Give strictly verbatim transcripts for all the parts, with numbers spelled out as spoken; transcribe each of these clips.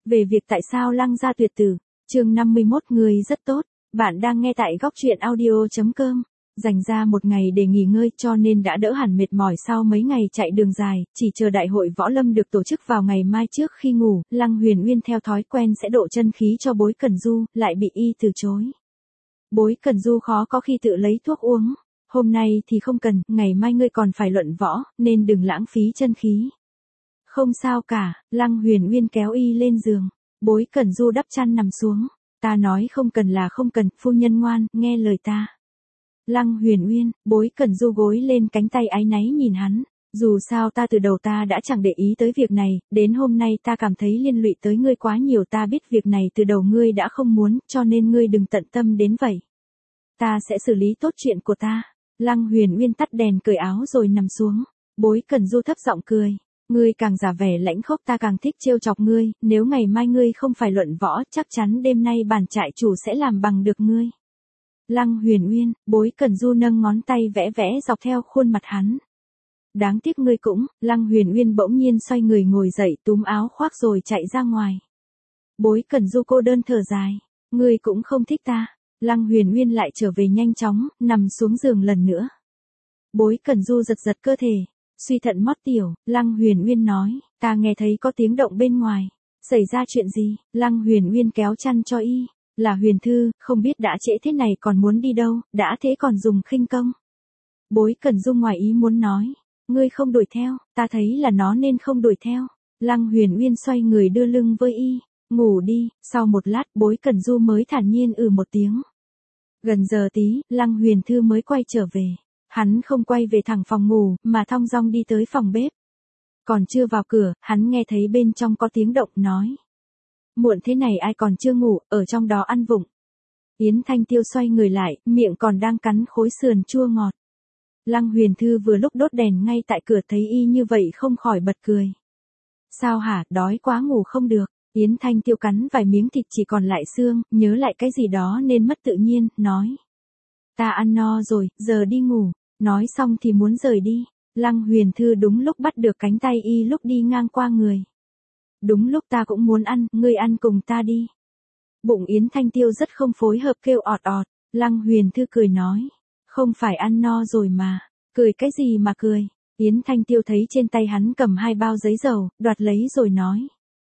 về việc tại sao Lăng gia tuyệt tử. Chương năm mươi mốt người rất tốt, bạn đang nghe tại góc truyện audio chấm com. Dành ra một ngày để nghỉ ngơi cho nên đã đỡ hẳn mệt mỏi sau mấy ngày chạy đường dài, chỉ chờ đại hội võ lâm được tổ chức vào ngày mai trước khi ngủ, Lăng Huyền Uyên theo thói quen sẽ độ chân khí cho Bối Cẩn Du, lại bị y từ chối. Bối Cẩn Du khó có khi tự lấy thuốc uống, hôm nay thì không cần, ngày mai ngươi còn phải luận võ, nên đừng lãng phí chân khí. Không sao cả, Lăng Huyền Uyên kéo y lên giường, Bối Cẩn Du đắp chăn nằm xuống, ta nói không cần là không cần, phu nhân ngoan, nghe lời ta. Lăng Huyền Uyên, Bối Cẩn Du gối lên cánh tay áy náy nhìn hắn, dù sao ta từ đầu ta đã chẳng để ý tới việc này, đến hôm nay ta cảm thấy liên lụy tới ngươi quá nhiều, ta biết việc này từ đầu ngươi đã không muốn, cho nên ngươi đừng tận tâm đến vậy. Ta sẽ xử lý tốt chuyện của ta. Lăng Huyền Uyên tắt đèn cởi áo rồi nằm xuống, Bối Cẩn Du thấp giọng cười, ngươi càng giả vẻ lãnh khốc ta càng thích trêu chọc ngươi, nếu ngày mai ngươi không phải luận võ, chắc chắn đêm nay bản trại chủ sẽ làm bằng được ngươi. Lăng Huyền Uyên, Bối Cẩn Du nâng ngón tay vẽ vẽ dọc theo khuôn mặt hắn. Đáng tiếc ngươi cũng, Lăng Huyền Uyên bỗng nhiên xoay người ngồi dậy túm áo khoác rồi chạy ra ngoài. Bối Cẩn Du cô đơn thở dài, ngươi cũng không thích ta. Lăng Huyền Uyên lại trở về nhanh chóng, nằm xuống giường lần nữa. Bối Cẩn Du giật giật cơ thể, suy thận mót tiểu, Lăng Huyền Uyên nói, ta nghe thấy có tiếng động bên ngoài. Xảy ra chuyện gì? Lăng Huyền Uyên kéo chăn cho y. Là Huyền Thư, không biết đã trễ thế này còn muốn đi đâu, đã thế còn dùng khinh công. Bối Cẩn Du ngoài ý muốn nói, ngươi không đuổi theo, ta thấy là nó nên không đuổi theo. Lăng Huyền Uyên xoay người đưa lưng với y, ngủ đi, sau một lát Bối Cẩn Du mới thản nhiên ừ một tiếng. Gần giờ tí, Lăng Huyền Thư mới quay trở về, hắn không quay về thẳng phòng ngủ, mà thong dong đi tới phòng bếp. Còn chưa vào cửa, hắn nghe thấy bên trong có tiếng động nói. Muộn thế này ai còn chưa ngủ, ở trong đó ăn vụng. Yến Thanh Tiêu xoay người lại, miệng còn đang cắn khối sườn chua ngọt. Lăng Huyền Thư vừa lúc đốt đèn ngay tại cửa thấy y như vậy không khỏi bật cười. Sao hả, đói quá ngủ không được. Yến Thanh Tiêu cắn vài miếng thịt chỉ còn lại xương, nhớ lại cái gì đó nên mất tự nhiên, nói. Ta ăn no rồi, giờ đi ngủ. Nói xong thì muốn rời đi. Lăng Huyền Thư đúng lúc bắt được cánh tay y lúc đi ngang qua người. Đúng lúc ta cũng muốn ăn, ngươi ăn cùng ta đi. Bụng Yến Thanh Tiêu rất không phối hợp kêu ọt ọt, Lăng Huyền Thư cười nói. Không phải ăn no rồi mà, cười cái gì mà cười. Yến Thanh Tiêu thấy trên tay hắn cầm hai bao giấy dầu, đoạt lấy rồi nói.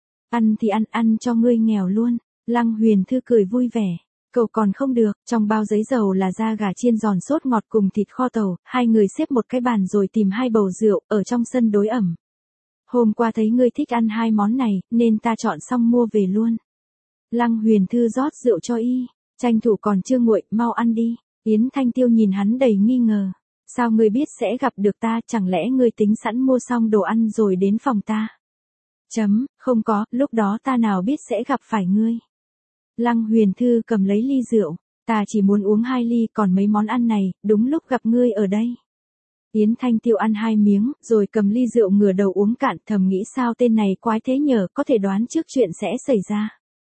Ăn thì ăn, ăn cho ngươi nghèo luôn. Lăng Huyền Thư cười vui vẻ. Cậu còn không được, trong bao giấy dầu là da gà chiên giòn sốt ngọt cùng thịt kho tàu, hai người xếp một cái bàn rồi tìm hai bầu rượu, ở trong sân đối ẩm. Hôm qua thấy ngươi thích ăn hai món này, nên ta chọn xong mua về luôn. Lăng Huyền Thư rót rượu cho y, tranh thủ còn chưa nguội, mau ăn đi. Yến Thanh Tiêu nhìn hắn đầy nghi ngờ. Sao ngươi biết sẽ gặp được ta, chẳng lẽ ngươi tính sẵn mua xong đồ ăn rồi đến phòng ta? Chấm, không có, lúc đó ta nào biết sẽ gặp phải ngươi. Lăng Huyền Thư cầm lấy ly rượu, ta chỉ muốn uống hai ly, còn mấy món ăn này, đúng lúc gặp ngươi ở đây. Yến Thanh Tiêu ăn hai miếng, rồi cầm ly rượu ngửa đầu uống cạn, thầm nghĩ sao tên này quái thế nhờ, có thể đoán trước chuyện sẽ xảy ra.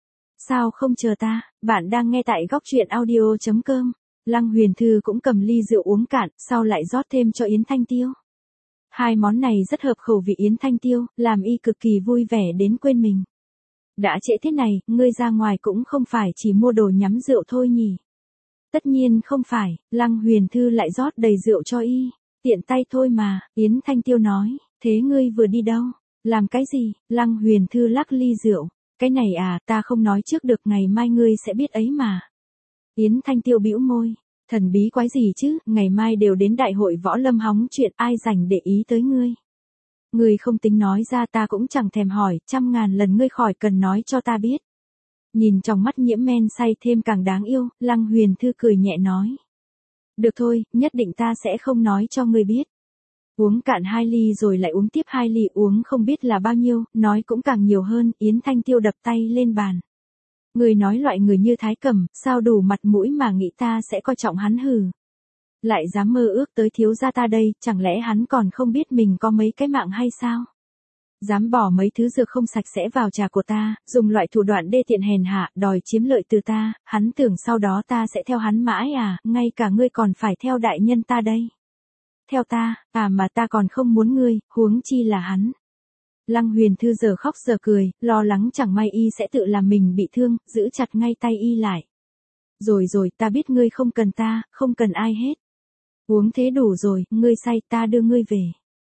Sao không chờ ta, bạn đang nghe tại góc truyện audio chấm com. Lăng Huyền Thư cũng cầm ly rượu uống cạn, sau lại rót thêm cho Yến Thanh Tiêu. Hai món này rất hợp khẩu vị Yến Thanh Tiêu, làm y cực kỳ vui vẻ đến quên mình. Đã trễ thế này, ngươi ra ngoài cũng không phải chỉ mua đồ nhắm rượu thôi nhỉ? Tất nhiên không phải, Lăng Huyền Thư lại rót đầy rượu cho y. Tiện tay thôi mà, Yến Thanh Tiêu nói, thế ngươi vừa đi đâu? Làm cái gì? Lăng Huyền Thư lắc ly rượu, cái này à, ta không nói trước được, ngày mai ngươi sẽ biết ấy mà. Yến Thanh Tiêu bĩu môi, thần bí quái gì chứ, ngày mai đều đến đại hội võ lâm hóng chuyện, ai rảnh để ý tới ngươi. Ngươi không tính nói ra ta cũng chẳng thèm hỏi, trăm ngàn lần ngươi khỏi cần nói cho ta biết. Nhìn trong mắt nhiễm men say thêm càng đáng yêu, Lăng Huyền Thư cười nhẹ nói. Được thôi, nhất định ta sẽ không nói cho ngươi biết. Uống cạn hai ly rồi lại uống tiếp hai ly, uống không biết là bao nhiêu, nói cũng càng nhiều hơn, Yến Thanh Tiêu đập tay lên bàn. Người nói loại người như Thái Cẩm, sao đủ mặt mũi mà nghĩ ta sẽ coi trọng hắn hừ. Lại dám mơ ước tới thiếu gia ta đây, chẳng lẽ hắn còn không biết mình có mấy cái mạng hay sao? Dám bỏ mấy thứ dược không sạch sẽ vào trà của ta, dùng loại thủ đoạn đê tiện hèn hạ, đòi chiếm lợi từ ta, hắn tưởng sau đó ta sẽ theo hắn mãi à, ngay cả ngươi còn phải theo đại nhân ta đây. Theo ta, à mà ta còn không muốn ngươi, huống chi là hắn. Lăng Huyền Thư giờ khóc giờ cười, lo lắng chẳng may y sẽ tự làm mình bị thương, giữ chặt ngay tay y lại. Rồi rồi, ta biết ngươi không cần ta, không cần ai hết. Uống thế đủ rồi, ngươi say ta đưa ngươi về.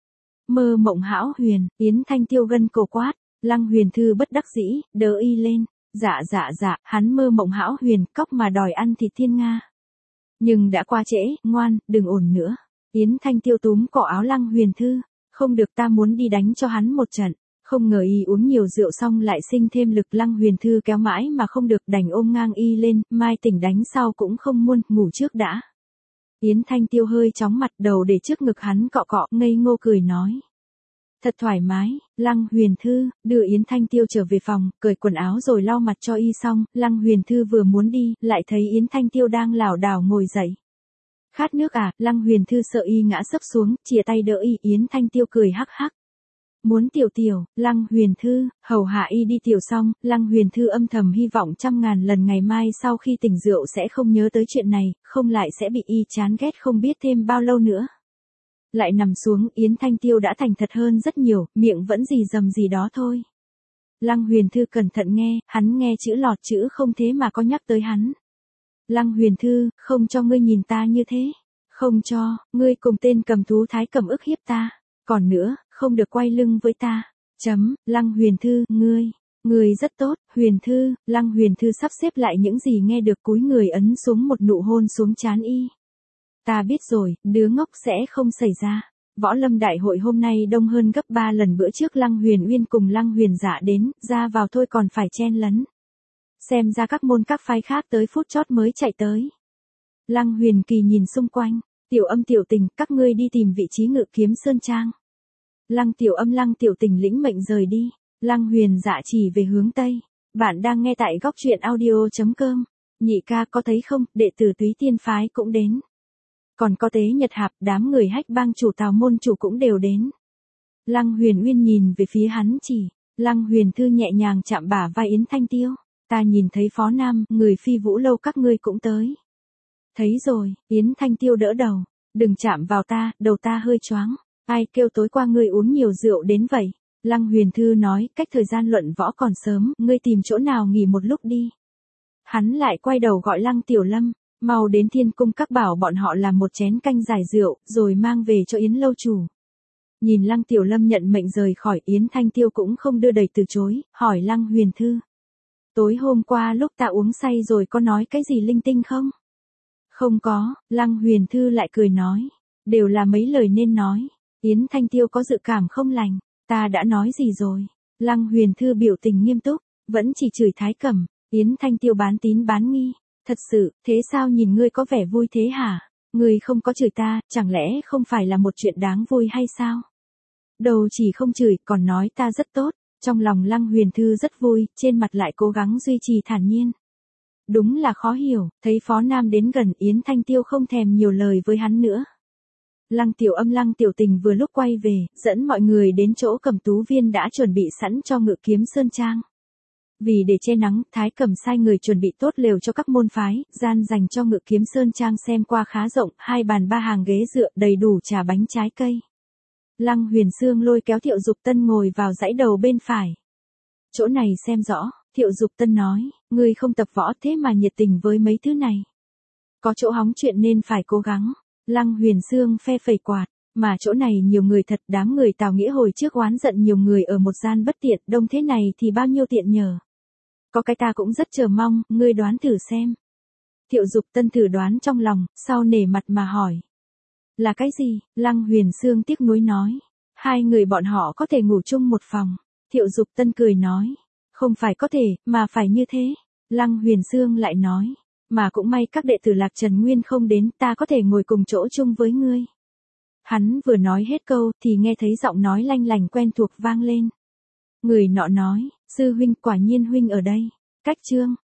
Mơ mộng hão huyền, Yến Thanh Tiêu gân cổ quát, Lăng Huyền Thư bất đắc dĩ, đỡ y lên. Dạ dạ dạ, hắn mơ mộng hão huyền, cóc mà đòi ăn thịt thiên nga. Nhưng đã qua trễ, ngoan, đừng ổn nữa. Yến Thanh Tiêu túm cỏ áo Lăng Huyền Thư, không được, ta muốn đi đánh cho hắn một trận. Không ngờ y uống nhiều rượu xong lại sinh thêm lực. Lăng Huyền Thư kéo mãi mà không được, đành ôm ngang y lên, mai tỉnh đánh sau cũng không muôn, ngủ trước đã. Yến Thanh Tiêu hơi chóng mặt, đầu để trước ngực hắn cọ cọ, ngây ngô cười nói. Thật thoải mái. Lăng Huyền Thư đưa Yến Thanh Tiêu trở về phòng, cởi quần áo rồi lau mặt cho y xong, Lăng Huyền Thư vừa muốn đi, lại thấy Yến Thanh Tiêu đang lảo đảo ngồi dậy. Khát nước à? Lăng Huyền Thư sợ y ngã sấp xuống, chìa tay đỡ y. Yến Thanh Tiêu cười hắc hắc. Muốn tiểu tiểu. Lăng Huyền Thư hầu hạ y đi tiểu xong, Lăng Huyền Thư âm thầm hy vọng trăm ngàn lần ngày mai sau khi tỉnh rượu sẽ không nhớ tới chuyện này, không lại sẽ bị y chán ghét không biết thêm bao lâu nữa. Lại nằm xuống, Yến Thanh Tiêu đã thành thật hơn rất nhiều, miệng vẫn rì rầm gì đó thôi. Lăng Huyền Thư cẩn thận nghe, hắn nghe chữ lọt chữ không thế mà có nhắc tới hắn. Lăng Huyền Thư, không cho ngươi nhìn ta như thế. Không cho, ngươi cùng tên cầm thú Thái Cầm ức hiếp ta. Còn nữa, không được quay lưng với ta. Chấm, Lăng Huyền Thư, ngươi, ngươi rất tốt, Huyền Thư. Lăng Huyền Thư sắp xếp lại những gì nghe được, cúi người ấn xuống một nụ hôn xuống trán y. Ta biết rồi, đứa ngốc sẽ không xảy ra. Võ Lâm Đại hội hôm nay đông hơn gấp ba lần bữa trước. Lăng Huyền Uyên cùng Lăng Huyền Dạ đến, ra vào thôi còn phải chen lấn. Xem ra các môn các phái khác tới phút chót mới chạy tới. Lăng Huyền Kỳ nhìn xung quanh, Tiểu Âm Tiểu Tình, các ngươi đi tìm vị trí Ngự Kiếm Sơn Trang. Lăng Tiểu Âm Lăng Tiểu Tình lĩnh mệnh rời đi. Lăng Huyền Dạ chỉ về hướng Tây. Bạn đang nghe tại góc truyện audio chấm com. Nhị ca có thấy không, đệ tử Túy Tiên phái cũng đến. Còn có Tế Nhật Hạp, đám người Hách Bang chủ Tào môn chủ cũng đều đến. Lăng Huyền Uyên nhìn về phía hắn chỉ. Lăng Huyền Thư nhẹ nhàng chạm bả vai Yến Thanh Tiêu. Ta nhìn thấy Phó Nam, người Phi Vũ lâu các ngươi cũng tới. Thấy rồi. Yến Thanh Tiêu đỡ đầu. Đừng chạm vào ta, đầu ta hơi choáng. Ai kêu tối qua ngươi uống nhiều rượu đến vậy? Lăng Huyền Thư nói, cách thời gian luận võ còn sớm, ngươi tìm chỗ nào nghỉ một lúc đi. Hắn lại quay đầu gọi Lăng Tiểu Lâm, mau đến Thiên Cung các bảo bọn họ làm một chén canh giải rượu, rồi mang về cho Yến lâu chủ. Nhìn Lăng Tiểu Lâm nhận mệnh rời khỏi, Yến Thanh Tiêu cũng không đưa đẩy từ chối, hỏi Lăng Huyền Thư. Tối hôm qua lúc ta uống say rồi có nói cái gì linh tinh không? Không có. Lăng Huyền Thư lại cười nói. Đều là mấy lời nên nói. Yến Thanh Tiêu có dự cảm không lành. Ta đã nói gì rồi? Lăng Huyền Thư biểu tình nghiêm túc, vẫn chỉ chửi Thái Cầm. Yến Thanh Tiêu bán tín bán nghi. Thật sự, thế sao nhìn ngươi có vẻ vui thế hả? Ngươi không có chửi ta, chẳng lẽ không phải là một chuyện đáng vui hay sao? Đầu chỉ không chửi, còn nói ta rất tốt. Trong lòng Lăng Huyền Thư rất vui, trên mặt lại cố gắng duy trì thản nhiên. Đúng là khó hiểu, thấy Phó Nam đến gần, Yến Thanh Tiêu không thèm nhiều lời với hắn nữa. Lăng Tiểu Âm Lăng Tiểu Tình vừa lúc quay về, dẫn mọi người đến chỗ Cầm Tú Viên đã chuẩn bị sẵn cho Ngự Kiếm Sơn Trang. Vì để che nắng, Thái Cầm sai người chuẩn bị tốt lều cho các môn phái, gian dành cho Ngự Kiếm Sơn Trang xem qua khá rộng, hai bàn ba hàng ghế dựa đầy đủ trà bánh trái cây. Lăng Huyền Sương lôi kéo Thiệu Dục Tân ngồi vào dãy đầu bên phải. Chỗ này xem rõ, Thiệu Dục Tân nói, ngươi không tập võ thế mà nhiệt tình với mấy thứ này. Có chỗ hóng chuyện nên phải cố gắng. Lăng Huyền Sương phe phẩy quạt, mà chỗ này nhiều người thật, đám người Tào Nghĩa hồi trước oán giận nhiều người ở một gian bất tiện, đông thế này thì bao nhiêu tiện nhờ. Có cái ta cũng rất chờ mong, ngươi đoán thử xem. Thiệu Dục Tân thử đoán trong lòng, sau nể mặt mà hỏi. Là cái gì? Lăng Huyền Sương tiếc nuối nói. Hai người bọn họ có thể ngủ chung một phòng. Thiệu Dục Tân cười nói. Không phải có thể, mà phải như thế. Lăng Huyền Sương lại nói. Mà cũng may các đệ tử Lạc Trần Nguyên không đến, ta có thể ngồi cùng chỗ chung với ngươi. Hắn vừa nói hết câu, thì nghe thấy giọng nói lanh lành quen thuộc vang lên. Người nọ nói, sư huynh, quả nhiên huynh ở đây. Cách chương,